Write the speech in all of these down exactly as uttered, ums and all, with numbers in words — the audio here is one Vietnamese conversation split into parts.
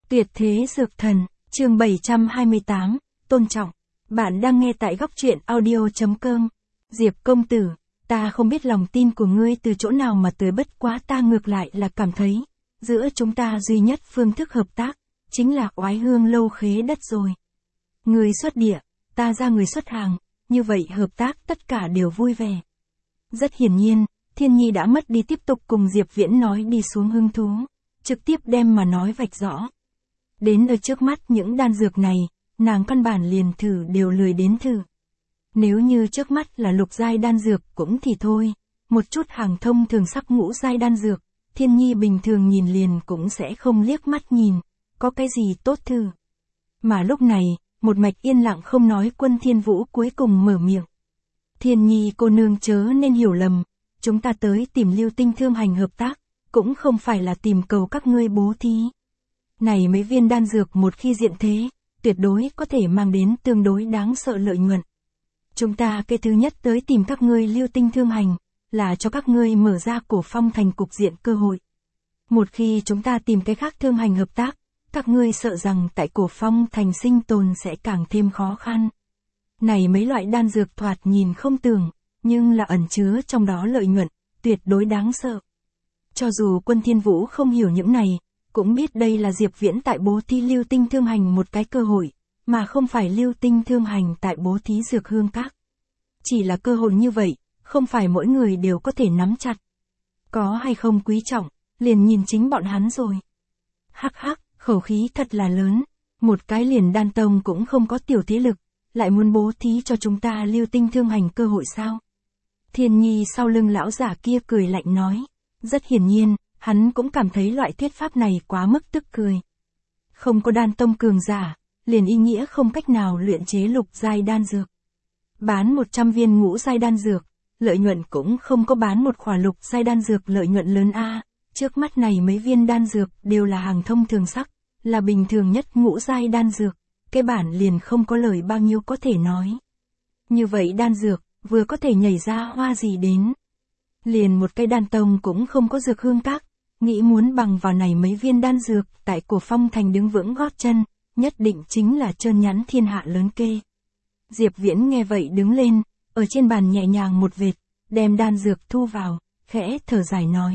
Tuyệt thế dược thần, chương bảy trăm hai mươi tám, tôn trọng. Bạn đang nghe tại góc truyện audio.com. Diệp công tử, ta không biết lòng tin của ngươi từ chỗ nào mà tới, bất quá ta ngược lại là cảm thấy, giữa chúng ta duy nhất phương thức hợp tác, chính là oái hương lâu khế đất rồi. Người xuất địa, ta ra người xuất hàng, như vậy hợp tác tất cả đều vui vẻ. Rất hiển nhiên, Thiên Nhi đã mất đi tiếp tục cùng Diệp Viễn nói đi xuống hứng thú, trực tiếp đem mà nói vạch rõ. Đến ở trước mắt những đan dược này, nàng căn bản liền thử đều lười đến thử. Nếu như trước mắt là lục giai đan dược cũng thì thôi, một chút hàng thông thường sắc ngũ giai đan dược, Thiên Nhi bình thường nhìn liền cũng sẽ không liếc mắt nhìn, có cái gì tốt thử. Mà lúc này, một mạch yên lặng không nói Quân Thiên Vũ cuối cùng mở miệng. Thiên Nhi cô nương chớ nên hiểu lầm, chúng ta tới tìm Lưu Tinh Thương Hành hợp tác, cũng không phải là tìm cầu các ngươi bố thí. Này mấy viên đan dược một khi diện thế, tuyệt đối có thể mang đến tương đối đáng sợ lợi nhuận. Chúng ta cái thứ nhất tới tìm các ngươi Lưu Tinh Thương Hành, là cho các ngươi mở ra Cổ Phong Thành cục diện cơ hội. Một khi chúng ta tìm cái khác thương hành hợp tác, các ngươi sợ rằng tại Cổ Phong Thành sinh tồn sẽ càng thêm khó khăn. Này mấy loại đan dược thoạt nhìn không tưởng, nhưng là ẩn chứa trong đó lợi nhuận, tuyệt đối đáng sợ. Cho dù Quân Thiên Vũ không hiểu những này, cũng biết đây là Diệp Viễn tại bố thí Lưu Tinh Thương Hành một cái cơ hội, mà không phải Lưu Tinh Thương Hành tại bố thí Dược Hương Các. Chỉ là cơ hội như vậy, không phải mỗi người đều có thể nắm chặt. Có hay không quý trọng, liền nhìn chính bọn hắn rồi. Hắc hắc, khẩu khí thật là lớn, một cái liền đan tông cũng không có tiểu thế lực, lại muốn bố thí cho chúng ta Lưu Tinh Thương Hành cơ hội sao? Thiên Nhi sau lưng lão giả kia cười lạnh nói, rất hiển nhiên, hắn cũng cảm thấy loại thuyết pháp này quá mức tức cười. Không có đan tông cường giả, liền ý nghĩa không cách nào luyện chế lục giai đan dược. Bán một trăm viên ngũ giai đan dược, lợi nhuận cũng không có bán một khỏa lục giai đan dược lợi nhuận lớn a. Trước mắt này mấy viên đan dược đều là hàng thông thường sắc, là bình thường nhất ngũ giai đan dược, cái bản liền không có lời bao nhiêu có thể nói. Như vậy đan dược, vừa có thể nhảy ra hoa gì đến. Liền một cây đan tông cũng không có Dược Hương Các, nghĩ muốn bằng vào này mấy viên đan dược tại Cổ Phong Thành đứng vững gót chân, nhất định chính là trơn nhắn thiên hạ lớn kê. Diệp Viễn nghe vậy đứng lên, ở trên bàn nhẹ nhàng một vệt, đem đan dược thu vào, khẽ thở dài nói.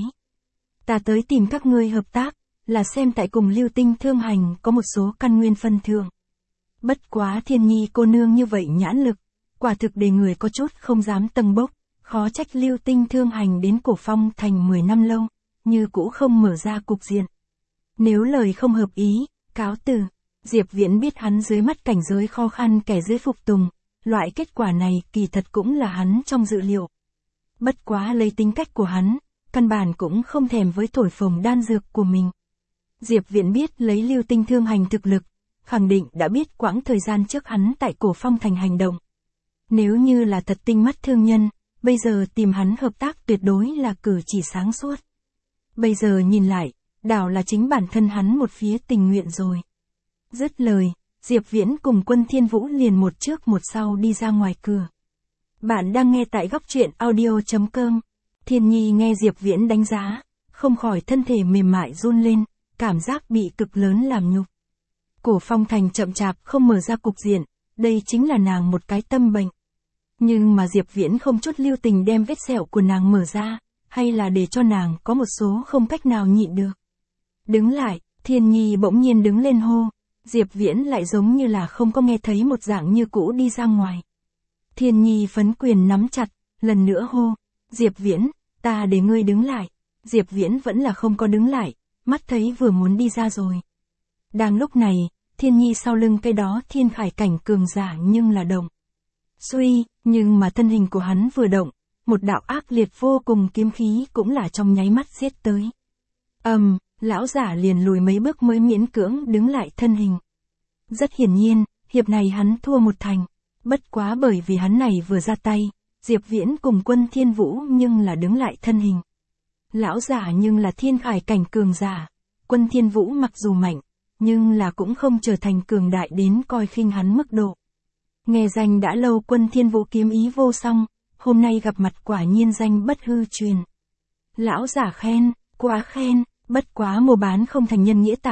Ta tới tìm các ngươi hợp tác, là xem tại cùng Lưu Tinh Thương Hành có một số căn nguyên phân thượng. Bất quá Thiên Nhi cô nương như vậy nhãn lực, quả thực để người có chút không dám tâng bốc, khó trách Lưu Tinh Thương Hành đến Cổ Phong Thành mười năm lâu, như cũ không mở ra cục diện. Nếu lời không hợp ý, cáo từ. Diệp Viễn biết hắn dưới mắt cảnh giới khó khăn kẻ dưới phục tùng, loại kết quả này kỳ thật cũng là hắn trong dự liệu. Bất quá lấy tính cách của hắn, căn bản cũng không thèm với thổi phồng đan dược của mình. Diệp Viễn biết lấy Lưu Tinh Thương Hành thực lực, khẳng định đã biết quãng thời gian trước hắn tại Cổ Phong Thành hành động. Nếu như là thật tinh mắt thương nhân, bây giờ tìm hắn hợp tác tuyệt đối là cử chỉ sáng suốt. Bây giờ nhìn lại, đảo là chính bản thân hắn một phía tình nguyện rồi. Dứt lời, Diệp Viễn cùng Quân Thiên Vũ liền một trước một sau đi ra ngoài cửa. Bạn đang nghe tại góc truyện audio.com. Thiên Nhi nghe Diệp Viễn đánh giá, không khỏi thân thể mềm mại run lên, cảm giác bị cực lớn làm nhục. Cổ Phong Thành chậm chạp không mở ra cục diện, đây chính là nàng một cái tâm bệnh. Nhưng mà Diệp Viễn không chút lưu tình đem vết sẹo của nàng mở ra, hay là để cho nàng có một số không cách nào nhịn được. Đứng lại, Thiên Nhi bỗng nhiên đứng lên hô, Diệp Viễn lại giống như là không có nghe thấy một dạng như cũ đi ra ngoài. Thiên Nhi phấn quyền nắm chặt, lần nữa hô, Diệp Viễn, ta để ngươi đứng lại. Diệp Viễn vẫn là không có đứng lại, mắt thấy vừa muốn đi ra rồi. Đang lúc này, Thiên Nhi sau lưng cái đó thiên khải cảnh cường giả nhưng là động. Suy, nhưng mà thân hình của hắn vừa động, một đạo ác liệt vô cùng kiếm khí cũng là trong nháy mắt giết tới. Ầm, um, lão giả liền lùi mấy bước mới miễn cưỡng đứng lại thân hình. Rất hiển nhiên, hiệp này hắn thua một thành, bất quá bởi vì hắn này vừa ra tay, Diệp Viễn cùng Quân Thiên Vũ nhưng là đứng lại thân hình. Lão giả nhưng là thiên khải cảnh cường giả, Quân Thiên Vũ mặc dù mạnh, nhưng là cũng không trở thành cường đại đến coi khinh hắn mức độ. Nghe danh đã lâu Quân Thiên Vũ kiếm ý vô song, hôm nay gặp mặt quả nhiên danh bất hư truyền. Lão giả khen, quá khen, bất quá mua bán không thành nhân nghĩa tại,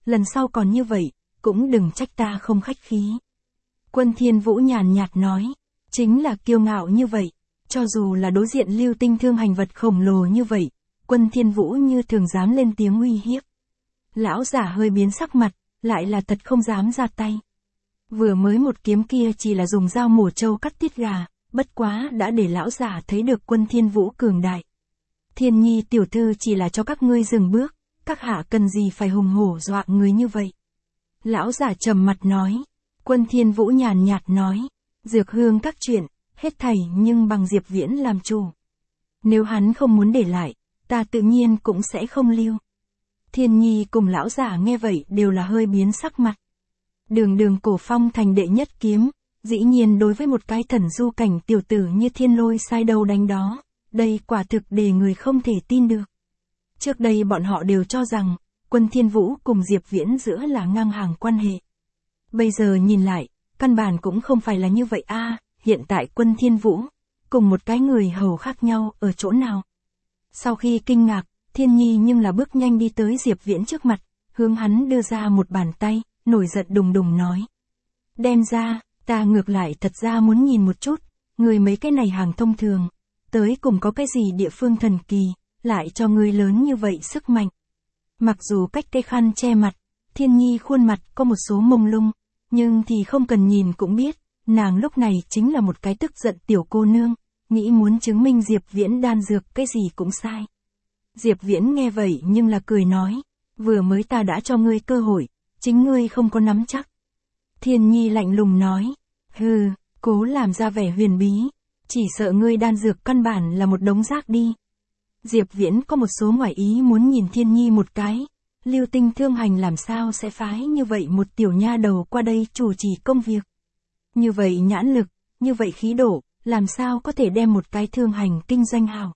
lần sau còn như vậy, cũng đừng trách ta không khách khí. Quân Thiên Vũ nhàn nhạt nói, chính là kiêu ngạo như vậy, cho dù là đối diện Lưu Tinh Thương Hành vật khổng lồ như vậy, Quân Thiên Vũ như thường dám lên tiếng uy hiếp. Lão giả hơi biến sắc mặt, lại là thật không dám ra tay. Vừa mới một kiếm kia chỉ là dùng dao mổ trâu cắt tiết gà, bất quá đã để lão giả thấy được Quân Thiên Vũ cường đại. Thiên Nhi tiểu thư chỉ là cho các ngươi dừng bước, các hạ cần gì phải hùng hổ dọa người như vậy. Lão giả trầm mặt nói. Quân Thiên Vũ nhàn nhạt nói, Dược Hương các chuyện, hết thảy nhưng bằng Diệp Viễn làm chủ. Nếu hắn không muốn để lại, ta tự nhiên cũng sẽ không lưu. Thiên Nhi cùng lão giả nghe vậy đều là hơi biến sắc mặt. Đường đường Cổ Phong thành đệ nhất kiếm, dĩ nhiên đối với một cái thần du cảnh tiểu tử như Thiên Lôi sai đâu đánh đó, đây quả thực để người không thể tin được. Trước đây bọn họ đều cho rằng, Quân Thiên Vũ cùng Diệp Viễn giữa là ngang hàng quan hệ. Bây giờ nhìn lại, căn bản cũng không phải là như vậy a. À, hiện tại Quân Thiên Vũ, cùng một cái người hầu khác nhau ở chỗ nào. Sau khi kinh ngạc, Thiên Nhi nhưng là bước nhanh đi tới Diệp Viễn trước mặt, hướng hắn đưa ra một bàn tay, nổi giận đùng đùng nói. Đem ra, ta ngược lại thật ra muốn nhìn một chút, người mấy cái này hàng thông thường, tới cùng có cái gì địa phương thần kỳ, lại cho người lớn như vậy sức mạnh. Mặc dù cách cây khăn che mặt, Thiên Nhi khuôn mặt có một số mông lung, nhưng thì không cần nhìn cũng biết, nàng lúc này chính là một cái tức giận tiểu cô nương, nghĩ muốn chứng minh Diệp Viễn đan dược cái gì cũng sai. Diệp Viễn nghe vậy nhưng là cười nói, vừa mới ta đã cho ngươi cơ hội, chính ngươi không có nắm chắc. Thiên Nhi lạnh lùng nói, hừ, cố làm ra vẻ huyền bí, chỉ sợ ngươi đan dược căn bản là một đống rác đi. Diệp Viễn có một số ngoại ý muốn nhìn Thiên Nhi một cái, Lưu Tinh Thương Hành làm sao sẽ phái như vậy một tiểu nha đầu qua đây chủ trì công việc. Như vậy nhãn lực, như vậy khí độ, làm sao có thể đem một cái thương hành kinh doanh hào.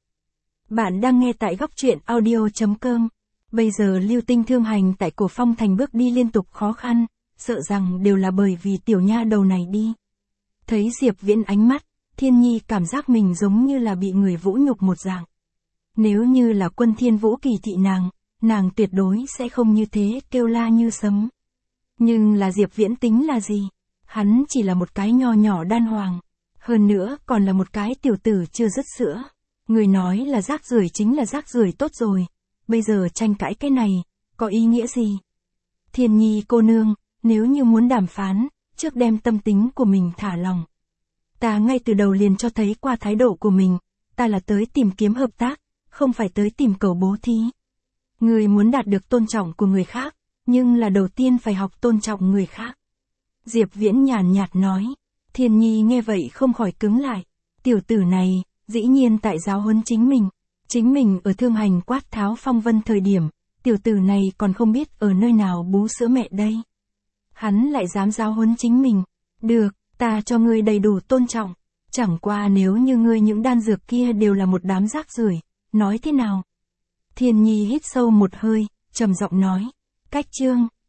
Bạn đang nghe tại góc truyện audio chấm com. Bây giờ Lưu Tinh Thương Hành tại Cổ Phong thành bước đi liên tục khó khăn, sợ rằng đều là bởi vì tiểu nha đầu này đi. Thấy Diệp Viễn ánh mắt, Thiên Nhi cảm giác mình giống như là bị người vũ nhục một dạng. Nếu như là Quân Thiên Vũ kỳ thị nàng, nàng tuyệt đối sẽ không như thế kêu la như sấm. Nhưng là Diệp Viễn tính là gì? Hắn chỉ là một cái nho nhỏ đan hoàng. Hơn nữa còn là một cái tiểu tử chưa dứt sữa. Người nói là rác rưởi chính là rác rưởi tốt rồi. Bây giờ tranh cãi cái này, có ý nghĩa gì? Thiên Nhi cô nương, nếu như muốn đàm phán, trước đem tâm tính của mình thả lòng. Ta ngay từ đầu liền cho thấy qua thái độ của mình, ta là tới tìm kiếm hợp tác, không phải tới tìm cầu bố thí. Người muốn đạt được tôn trọng của người khác, nhưng là đầu tiên phải học tôn trọng người khác. Diệp Viễn nhàn nhạt nói. Thiên Nhi nghe vậy không khỏi cứng lại. Tiểu tử này, dĩ nhiên tại giáo huấn chính mình. Chính mình ở Thương Hành quát tháo phong vân thời điểm, tiểu tử này còn không biết ở nơi nào bú sữa mẹ đây. Hắn lại dám giáo huấn chính mình. Được, ta cho ngươi đầy đủ tôn trọng. Chẳng qua nếu như ngươi những đan dược kia đều là một đám rác rưởi, nói thế nào? Thiên Nhi hít sâu một hơi, trầm giọng nói. Cách chương.